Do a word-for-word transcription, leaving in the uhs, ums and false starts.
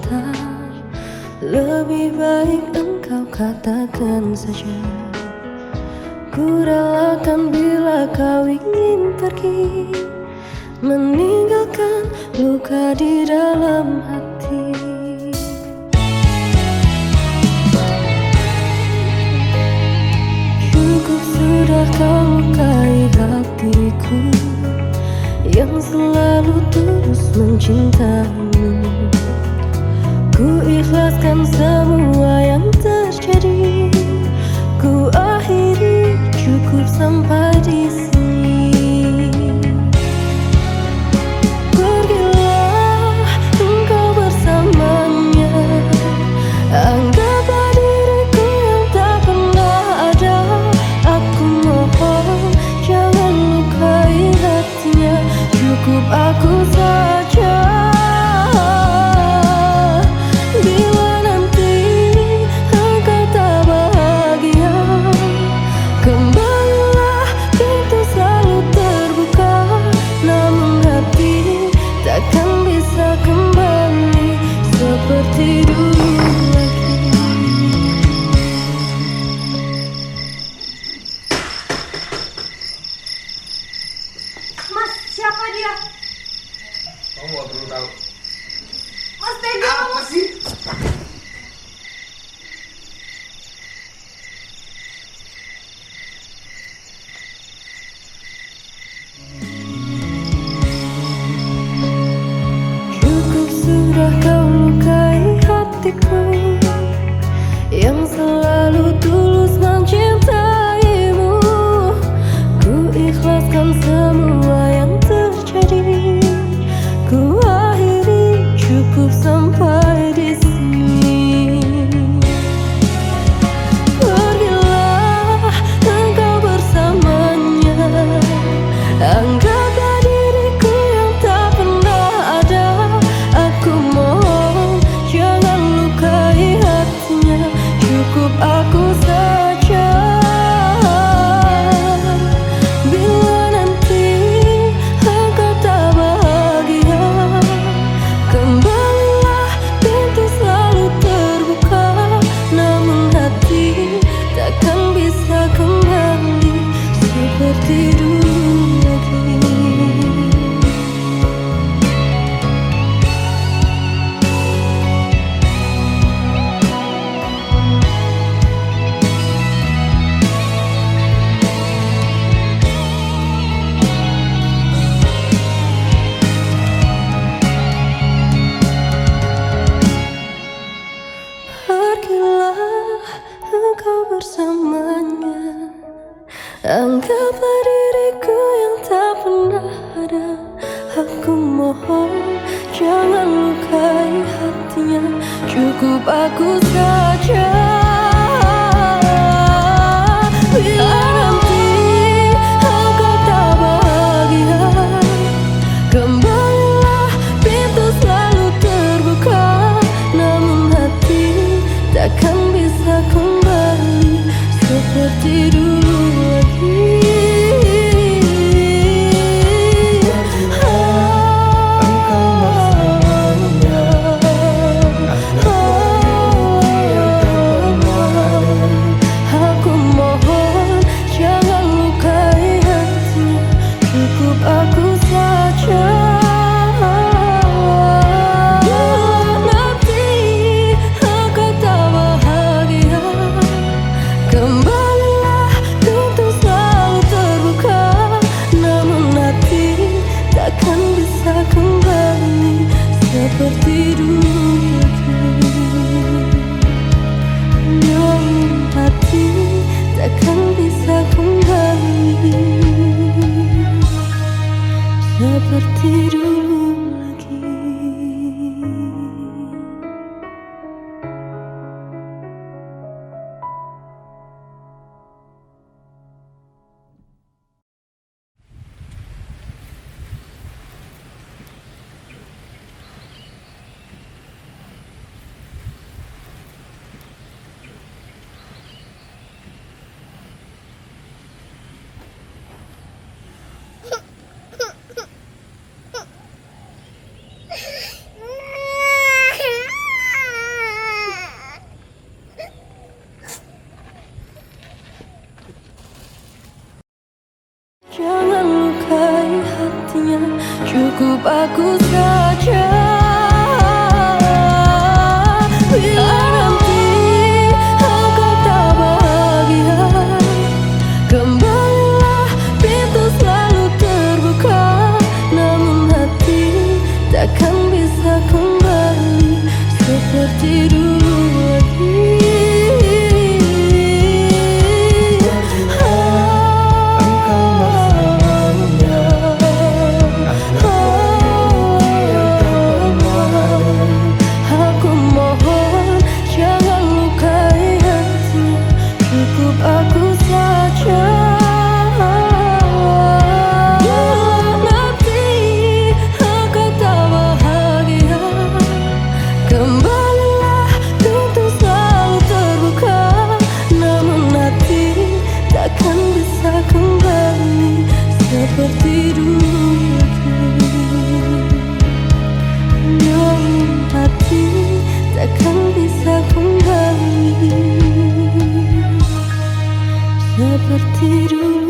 cinta, lebih baik engkau katakan saja. Ku relakan bila kau ingin pergi, meninggalkan luka di dalam hati. Cukup sudah kau lukai hatiku yang selalu tulus mencintaimu. Ku ikhlaskan semua yang terjadi, ku akhiri cukup sampai di sini. Pergilah engkau bersamanya, anggaplah diriku yang tak pernah ada. Aku mohon jangan lukai hatinya, cukup aku saja. Bila nanti engkau tak bahagia, kembalilah, pintu selalu terbuka. Namun hati takkan bisa kembali seperti dulu lagi. Mas, siapa dia? Kamu gak perlu tahu. Mas, tega Apa sih? Cukup sudah kau lukai hatiku yang selalu tulus mencintaimu. Ku ikhlaskan semua yang terjadi, ku akhiri cukup sampai di sini. Pergilah engkau bersamanya, anggaplah diriku yang tak pernah ada. Aku mohon jangan lukai hatinya, cukup aku saja. Bila nanti engkau tak bahagia, kembalilah, pintu selalu terbuka. Namun hati takkan bisa kembali seperti dulu lagi. Pergilah engkau bersamanya, anggaplah diriku yang tak pernah ada. Aku mohon jangan lukai hatinya, cukup aku saja. Bila nanti engkau tak bahagia, kembalilah, pintu selalu terbuka. Namun hati takkan bisa kembali seperti dulu lagi. Engkau bersamanya, anggaplah diriku yang tak pernah ada. Aku mohon jangan lukai hatinya, cukup aku saja. Bila nanti engkau tak bahagia, kembalilah, cukup aku saja. Bila nanti engkau tak bahagia, kembalilah, pintu selalu terbuka. Namun hati takkan bisa kembali seperti dulu lagi. Seperti dulu lagi, namun hati takkan bisa kembali seperti dulu.